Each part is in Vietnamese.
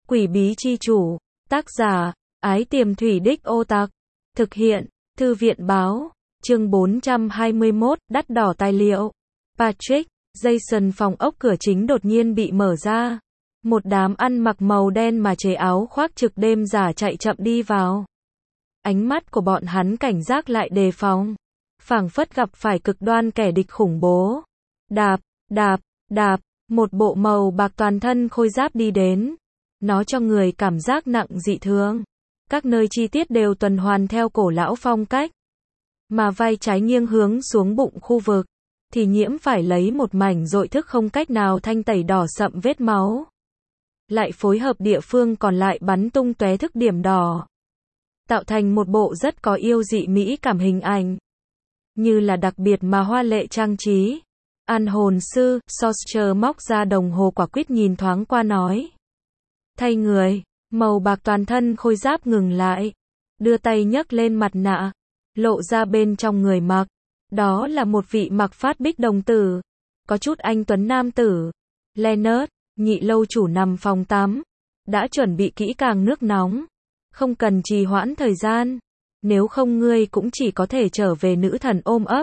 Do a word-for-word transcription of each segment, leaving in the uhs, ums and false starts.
Quỷ bí chi chủ, tác giả, Ái Tiềm Thủy Đích Ô Tặc, thực hiện, Thư viện báo, chương bốn trăm hai mươi mốt, đắt đỏ tài liệu. Patrick, Jason phòng ốc cửa chính đột nhiên bị mở ra. Một đám ăn mặc màu đen mà chế áo khoác trực đêm giả chạy chậm đi vào. Ánh mắt của bọn hắn cảnh giác lại đề phòng. Phảng phất gặp phải cực đoan kẻ địch khủng bố. Đạp, đạp, đạp, một bộ màu bạc toàn thân khôi giáp đi đến. Nó cho người cảm giác nặng dị thường. Các nơi chi tiết đều tuần hoàn theo cổ lão phong cách. Mà vai trái nghiêng hướng xuống bụng khu vực, thì nhiễm phải lấy một mảnh dội thức không cách nào thanh tẩy đỏ sậm vết máu. Lại phối hợp địa phương còn lại bắn tung tóe thức điểm đỏ. Tạo thành một bộ rất có yêu dị mỹ cảm hình ảnh. Như là đặc biệt mà hoa lệ trang trí. An hồn sư, Sorcerer móc ra đồng hồ quả quýt nhìn thoáng qua nói. Thay người, màu bạc toàn thân khôi giáp ngừng lại. Đưa tay nhấc lên mặt nạ. Lộ ra bên trong người mặc. Đó là một vị mặc phát bích đồng tử. Có chút anh tuấn nam tử. Leonard, nhị lâu chủ nằm phòng tắm. Đã chuẩn bị kỹ càng nước nóng. Không cần trì hoãn thời gian. Nếu không ngươi cũng chỉ có thể trở về nữ thần ôm ấp.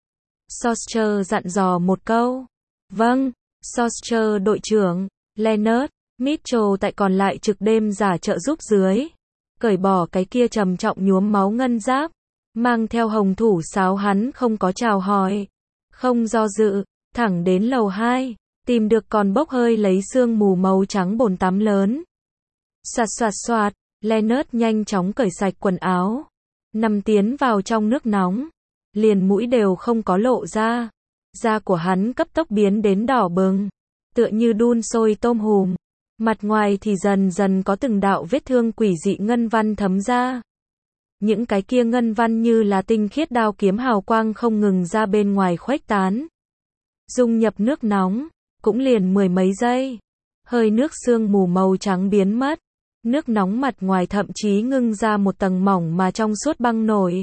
Sorcerer dặn dò một câu. Vâng, Sorcerer đội trưởng. Leonard, Mitchell tại còn lại trực đêm giả trợ giúp dưới. Cởi bỏ cái kia trầm trọng nhuốm máu ngân giáp. Mang theo hồng thủ sáo hắn không có chào hỏi. Không do dự, thẳng đến lầu hai. Tìm được còn bốc hơi lấy sương mù màu trắng bồn tắm lớn. Xoạt xoạt xoạt, Leonard nhanh chóng cởi sạch quần áo. Nằm tiến vào trong nước nóng. Liền mũi đều không có lộ ra. Da của hắn cấp tốc biến đến đỏ bừng. Tựa như đun sôi tôm hùm. Mặt ngoài thì dần dần có từng đạo vết thương quỷ dị ngân văn thấm ra. Những cái kia ngân văn như là tinh khiết đao kiếm hào quang không ngừng ra bên ngoài khuếch tán. Dung nhập nước nóng, cũng liền mười mấy giây. Hơi nước sương mù màu trắng biến mất. Nước nóng mặt ngoài thậm chí ngưng ra một tầng mỏng mà trong suốt băng nổi.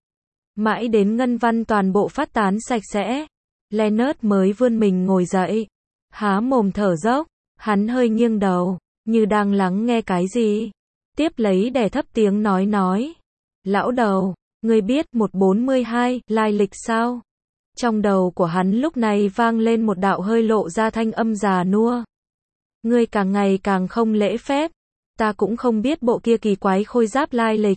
Mãi đến ngân văn toàn bộ phát tán sạch sẽ. Leonard mới vươn mình ngồi dậy. Há mồm thở dốc, hắn hơi nghiêng đầu, như đang lắng nghe cái gì. Tiếp lấy đè thấp tiếng nói nói. Lão đầu, ngươi biết một bốn hai lai lịch sao? Trong đầu của hắn lúc này vang lên một đạo hơi lộ ra thanh âm già nua. Ngươi càng ngày càng không lễ phép. Ta cũng không biết bộ kia kỳ quái khôi giáp lai lịch.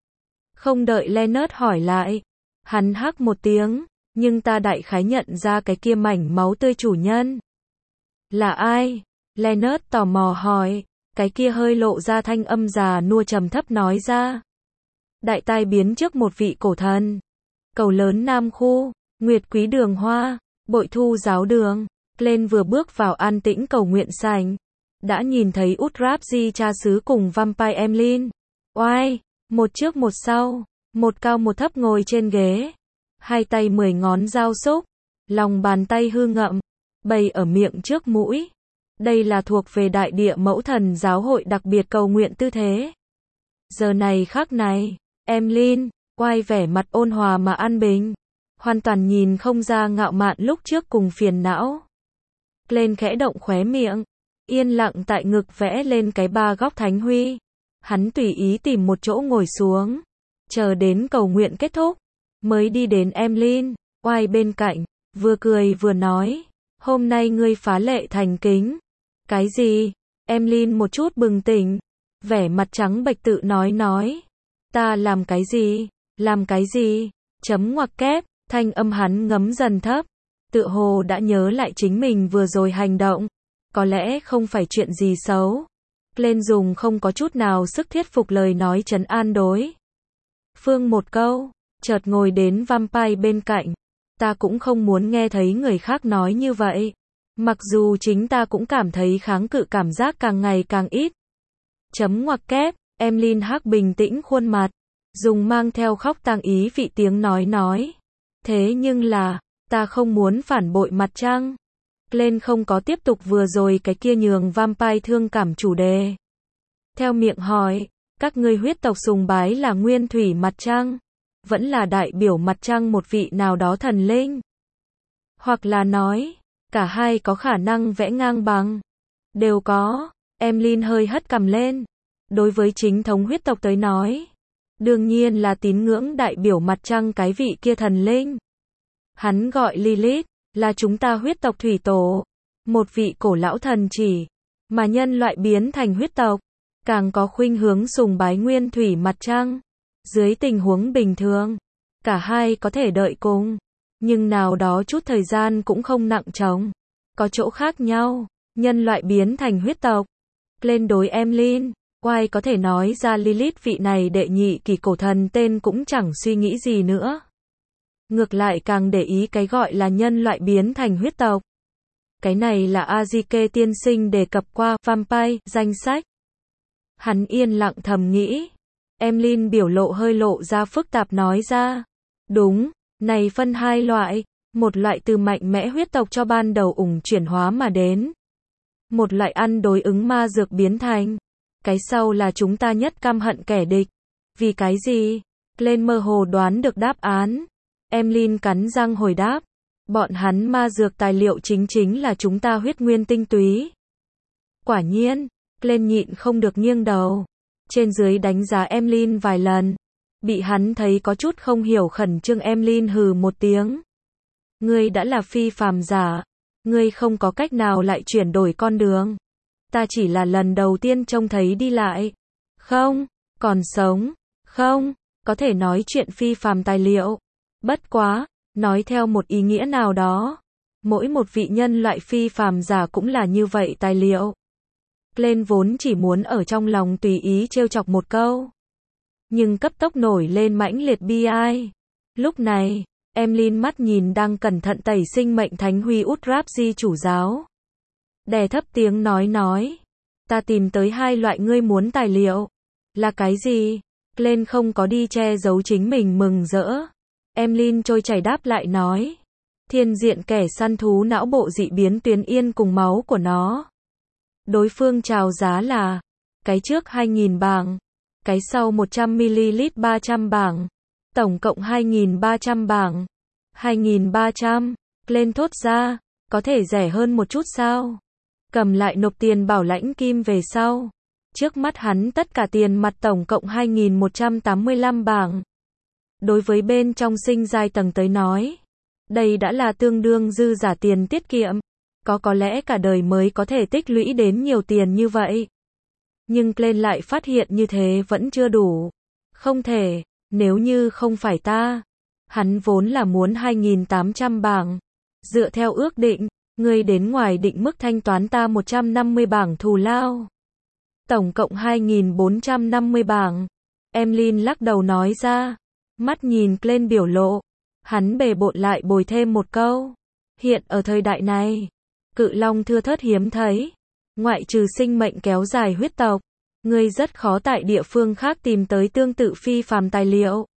Không đợi Leonard hỏi lại. Hắn hắc một tiếng. Nhưng ta đại khái nhận ra cái kia mảnh máu tươi chủ nhân. Là ai? Leonard tò mò hỏi. Cái kia hơi lộ ra thanh âm già nua trầm thấp nói ra. Đại tai biến trước một vị cổ thần. Cầu lớn Nam Khu, Nguyệt Quý Đường Hoa, Bội Thu Giáo Đường. Lên vừa bước vào an tĩnh cầu nguyện sảnh. Đã nhìn thấy Utrapji cha xứ cùng Vampire Emlyn. Oai, một trước một sau, một cao một thấp ngồi trên ghế. Hai tay mười ngón giao xúc, lòng bàn tay hư ngậm, bày ở miệng trước mũi. Đây là thuộc về đại địa mẫu thần giáo hội đặc biệt cầu nguyện tư thế. Giờ này khắc này, Emlyn, oai vẻ mặt ôn hòa mà an bình. Hoàn toàn nhìn không ra ngạo mạn lúc trước cùng phiền não. Lên khẽ động khóe miệng. Yên lặng tại ngực vẽ lên cái ba góc thánh huy. Hắn tùy ý tìm một chỗ ngồi xuống. Chờ đến cầu nguyện kết thúc. Mới đi đến Emlyn, oai bên cạnh. Vừa cười vừa nói. Hôm nay ngươi phá lệ thành kính. Cái gì? Emlyn một chút bừng tỉnh. Vẻ mặt trắng bệch tự nói nói. Ta làm cái gì? Làm cái gì? Chấm ngoặc kép. Thanh âm hắn ngấm dần thấp. Tự hồ đã nhớ lại chính mình vừa rồi hành động. Có lẽ không phải chuyện gì xấu. Lên dùng không có chút nào sức thuyết phục lời nói trấn an đối phương một câu. Chợt ngồi đến Vampire bên cạnh. Ta cũng không muốn nghe thấy người khác nói như vậy. Mặc dù chính ta cũng cảm thấy kháng cự cảm giác càng ngày càng ít. Chấm ngoặc kép. Emlyn hắc bình tĩnh khuôn mặt. Dùng mang theo khóc tang ý vị tiếng nói nói. Thế nhưng là, ta không muốn phản bội mặt trăng. Lên không có tiếp tục vừa rồi cái kia nhường Vampire thương cảm chủ đề. Theo miệng hỏi, các ngươi huyết tộc sùng bái là nguyên thủy mặt trăng. Vẫn là đại biểu mặt trăng một vị nào đó thần linh. Hoặc là nói, cả hai có khả năng vẽ ngang bằng. Đều có. Emlyn hơi hất cằm lên. Đối với chính thống huyết tộc tới nói, đương nhiên là tín ngưỡng đại biểu mặt trăng cái vị kia thần linh. Hắn gọi Lilith, là chúng ta huyết tộc thủy tổ, một vị cổ lão thần chỉ, mà nhân loại biến thành huyết tộc, càng có khuynh hướng sùng bái nguyên thủy mặt trăng. Dưới tình huống bình thường, cả hai có thể đợi cùng, nhưng nào đó chút thời gian cũng không nặng trống. Có chỗ khác nhau, nhân loại biến thành huyết tộc. Lên đối Emlyn, Oai có thể nói ra Lilith vị này đệ nhị kỳ cổ thần tên cũng chẳng suy nghĩ gì nữa. Ngược lại càng để ý cái gọi là nhân loại biến thành huyết tộc. Cái này là a giê ca tiên sinh đề cập qua Vampire danh sách. Hắn yên lặng thầm nghĩ. Emlyn biểu lộ hơi lộ ra phức tạp nói ra. Đúng, này phân hai loại. Một loại từ mạnh mẽ huyết tộc cho ban đầu ủng chuyển hóa mà đến. Một loại ăn đối ứng ma dược biến thành. Cái sau là chúng ta nhất căm hận kẻ địch. Vì cái gì? Lên mơ hồ đoán được đáp án. Emlyn cắn răng hồi đáp. Bọn hắn ma dược tài liệu chính chính là chúng ta huyết nguyên tinh túy. Quả nhiên, lên nhịn không được nghiêng đầu. Trên dưới đánh giá Emlyn vài lần. Bị hắn thấy có chút không hiểu khẩn trương Emlyn hừ một tiếng. Ngươi đã là phi phàm giả. Ngươi không có cách nào lại chuyển đổi con đường. Ta chỉ là lần đầu tiên trông thấy đi lại. Không, còn sống. Không, có thể nói chuyện phi phàm tài liệu. Bất quá, nói theo một ý nghĩa nào đó. Mỗi một vị nhân loại phi phàm giả cũng là như vậy tài liệu. Lên vốn chỉ muốn ở trong lòng tùy ý trêu chọc một câu. Nhưng cấp tốc nổi lên mãnh liệt bi ai. Lúc này, Emlyn mắt nhìn đang cẩn thận tẩy sinh mệnh thánh huy Udrabji chủ giáo. Đè thấp tiếng nói nói. Ta tìm tới hai loại ngươi muốn tài liệu. Là cái gì? Lên không có đi che giấu chính mình mừng rỡ. Emlyn trôi chảy đáp lại nói. Thiên diện kẻ săn thú não bộ dị biến tuyến yên cùng máu của nó. Đối phương chào giá là. Cái trước hai nghìn bảng. Cái sau một trăm mi-li-lít ba trăm bảng. Tổng cộng hai nghìn ba trăm bảng. hai nghìn ba trăm. Lên thốt ra. Có thể rẻ hơn một chút sao? Cầm lại nộp tiền bảo lãnh kim về sau. Trước mắt hắn tất cả tiền mặt tổng cộng hai nghìn một trăm tám mươi lăm bảng. Đối với bên trong sinh giai tầng tới nói. Đây đã là tương đương dư giả tiền tiết kiệm. Có có lẽ cả đời mới có thể tích lũy đến nhiều tiền như vậy. Nhưng lên lại phát hiện như thế vẫn chưa đủ. Không thể, nếu như không phải ta. Hắn vốn là muốn hai nghìn tám trăm bảng. Dựa theo ước định, ngươi đến ngoài định mức thanh toán ta một trăm năm mươi bảng thù lao. Tổng cộng hai nghìn bốn trăm năm mươi bảng. Emlyn lắc đầu nói ra. Mắt nhìn lên biểu lộ. Hắn bề bộn lại bồi thêm một câu. Hiện ở thời đại này, cự long thưa thớt hiếm thấy. Ngoại trừ sinh mệnh kéo dài huyết tộc, ngươi rất khó tại địa phương khác tìm tới tương tự phi phàm tài liệu.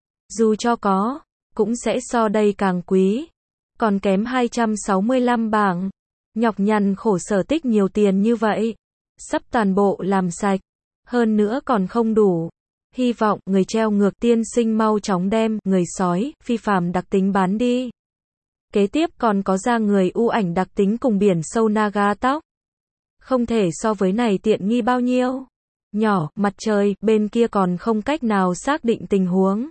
Dù cho có, cũng sẽ so đây càng quý. Còn kém hai trăm sáu mươi lăm bảng. Nhọc nhằn khổ sở tích nhiều tiền như vậy. Sắp toàn bộ làm sạch. Hơn nữa còn không đủ. Hy vọng người treo ngược tiên sinh mau chóng đem người sói, phi phàm đặc tính bán đi. Kế tiếp còn có ra người u ảnh đặc tính cùng biển sâu naga tóc. Không thể so với này tiện nghi bao nhiêu. Nhỏ, mặt trời, bên kia còn không cách nào xác định tình huống.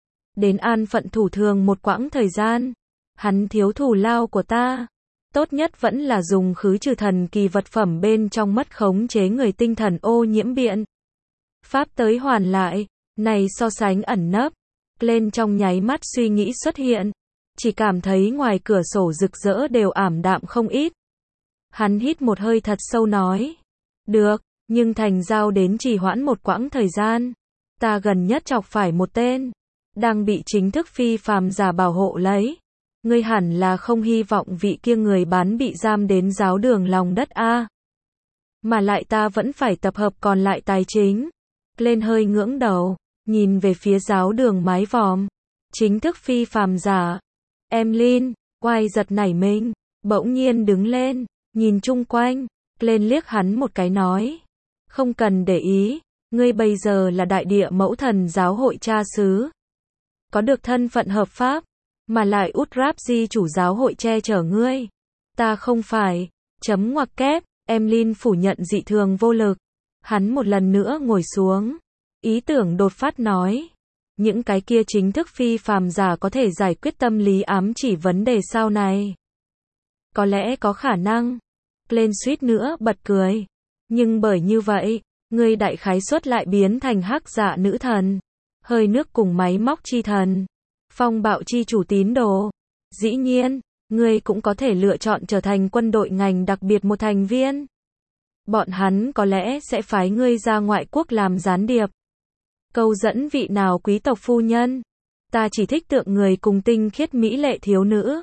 Đến an phận thủ thường một quãng thời gian. Hắn thiếu thù lao của ta. Tốt nhất vẫn là dùng khứ trừ thần kỳ vật phẩm bên trong mất khống chế người tinh thần ô nhiễm biện. Pháp tới hoàn lại. Này so sánh ẩn nấp. Lên trong nháy mắt suy nghĩ xuất hiện. Chỉ cảm thấy ngoài cửa sổ rực rỡ đều ảm đạm không ít. Hắn hít một hơi thật sâu nói. Được, nhưng thành giao đến trì hoãn một quãng thời gian. Ta gần nhất chọc phải một tên. Đang bị chính thức phi phàm giả bảo hộ lấy. Ngươi hẳn là không hy vọng vị kia người bán bị giam đến giáo đường lòng đất a. Mà lại ta vẫn phải tập hợp còn lại tài chính. Lên hơi ngưỡng đầu, nhìn về phía giáo đường mái vòm. Chính thức phi phàm giả. Emlyn, Oai giật nảy mình, bỗng nhiên đứng lên, nhìn chung quanh, lên liếc hắn một cái nói. Không cần để ý, ngươi bây giờ là đại địa mẫu thần giáo hội cha xứ. Có được thân phận hợp pháp, mà lại Udrabji chủ giáo hội che chở ngươi. Ta không phải, chấm ngoặc kép, Emlyn phủ nhận dị thường vô lực. Hắn một lần nữa ngồi xuống. Ý tưởng đột phát nói. Những cái kia chính thức phi phàm giả có thể giải quyết tâm lý ám chỉ vấn đề sau này. Có lẽ có khả năng. Glenn suýt nữa bật cười. Nhưng bởi như vậy, ngươi đại khái suất lại biến thành hắc dạ nữ thần. Hơi nước cùng máy móc chi thần. Phong bạo chi chủ tín đồ. Dĩ nhiên, ngươi cũng có thể lựa chọn trở thành quân đội ngành đặc biệt một thành viên. Bọn hắn có lẽ sẽ phái ngươi ra ngoại quốc làm gián điệp. Câu dẫn vị nào quý tộc phu nhân. Ta chỉ thích tượng người cùng tinh khiết mỹ lệ thiếu nữ.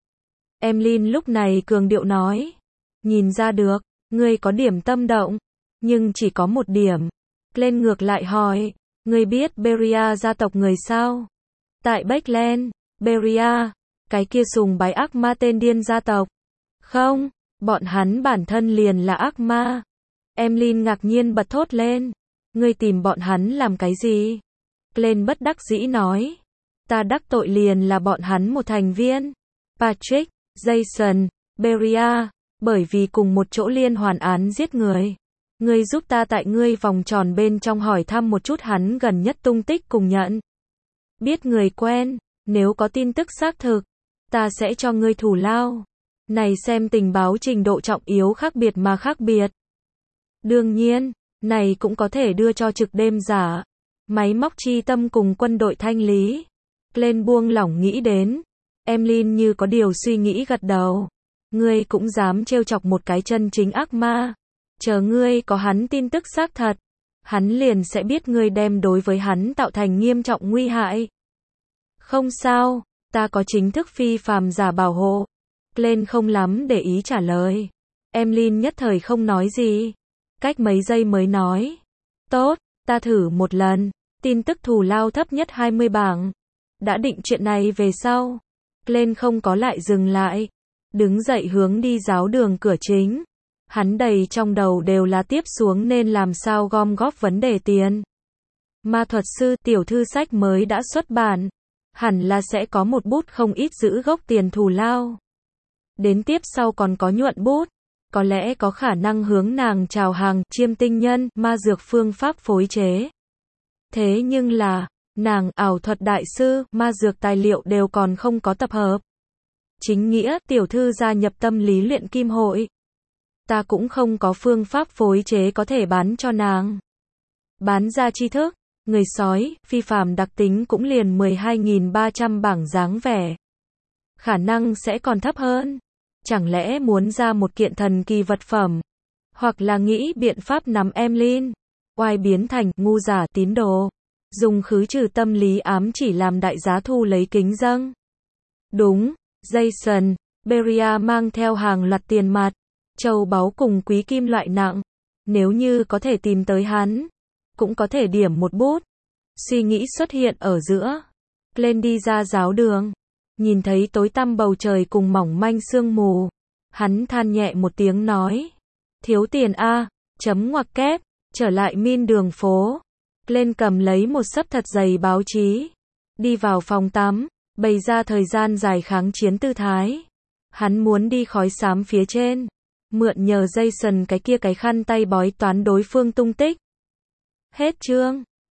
Emlyn lúc này cường điệu nói. Nhìn ra được, ngươi có điểm tâm động. Nhưng chỉ có một điểm. Glenn ngược lại hỏi. Ngươi biết Beria gia tộc người sao? Tại Backland, Beria, cái kia sùng bái ác ma tên điên gia tộc. Không, bọn hắn bản thân liền là ác ma. Emlyn ngạc nhiên bật thốt lên. Ngươi tìm bọn hắn làm cái gì? Glenn bất đắc dĩ nói. Ta đắc tội liền là bọn hắn một thành viên. Patrick, Jason, Beria, bởi vì cùng một chỗ liên hoàn án giết người. Ngươi giúp ta tại ngươi vòng tròn bên trong hỏi thăm một chút hắn gần nhất tung tích cùng nhận. Biết người quen, nếu có tin tức xác thực, ta sẽ cho ngươi thù lao. Này xem tình báo trình độ trọng yếu khác biệt mà khác biệt. Đương nhiên, này cũng có thể đưa cho trực đêm giả. Máy móc chi tâm cùng quân đội thanh lý. Glenn buông lỏng nghĩ đến. Emlyn như có điều suy nghĩ gật đầu. Ngươi cũng dám trêu chọc một cái chân chính ác ma. Chờ ngươi có hắn tin tức xác thật. Hắn liền sẽ biết ngươi đem đối với hắn tạo thành nghiêm trọng nguy hại. Không sao, ta có chính thức phi phàm giả bảo hộ. Glenn không lắm để ý trả lời. Emlyn nhất thời không nói gì. Cách mấy giây mới nói. Tốt, ta thử một lần. Tin tức thù lao thấp nhất hai mươi bảng. Đã định chuyện này về sau. Glenn không có lại dừng lại. Đứng dậy hướng đi giáo đường cửa chính. Hắn đầy trong đầu đều là tiếp xuống nên làm sao gom góp vấn đề tiền. Ma thuật sư tiểu thư sách mới đã xuất bản. Hẳn là sẽ có một bút không ít giữ gốc tiền thù lao. Đến tiếp sau còn có nhuận bút. Có lẽ có khả năng hướng nàng chào hàng chiêm tinh nhân, ma dược phương pháp phối chế. Thế nhưng là, nàng ảo thuật đại sư, ma dược tài liệu đều còn không có tập hợp. Chính nghĩa, tiểu thư gia nhập tâm lý luyện kim hội. Ta cũng không có phương pháp phối chế có thể bán cho nàng. Bán ra tri thức, người sói, phi phàm đặc tính cũng liền mười hai nghìn ba trăm bảng dáng vẻ. Khả năng sẽ còn thấp hơn. Chẳng lẽ muốn ra một kiện thần kỳ vật phẩm? Hoặc là nghĩ biện pháp nắm Emlyn, oai biến thành ngu giả tín đồ. Dùng khứ trừ tâm lý ám chỉ làm đại giá thu lấy kính dâng. Đúng, Jason, Beria mang theo hàng loạt tiền mặt, châu báu cùng quý kim loại nặng. Nếu như có thể tìm tới hắn, cũng có thể điểm một bút. Suy nghĩ xuất hiện ở giữa. Glenn đi ra giáo đường. Nhìn thấy tối tăm bầu trời cùng mỏng manh sương mù. Hắn than nhẹ một tiếng nói. Thiếu tiền a, chấm ngoặc kép, trở lại min đường phố. Glenn cầm lấy một xấp thật dày báo chí. Đi vào phòng tắm, bày ra thời gian dài kháng chiến tư thái. Hắn muốn đi khói xám phía trên. Mượn nhờ Jason cái kia cái khăn tay bói toán đối phương tung tích. Hết chương.